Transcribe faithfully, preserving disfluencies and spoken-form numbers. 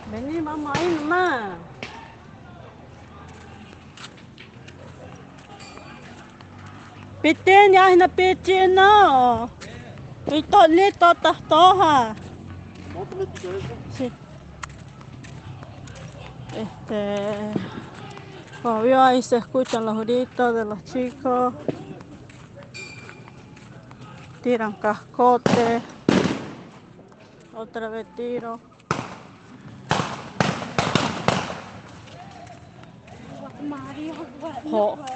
Vení, vamos ahí nomás. Pitín, ya es pitín, no. Y tolito, tostoja. Sí. Este. Como vio, ahí se escuchan los gritos de los chicos. Tiran cascote. Otra vez tiro. Ho.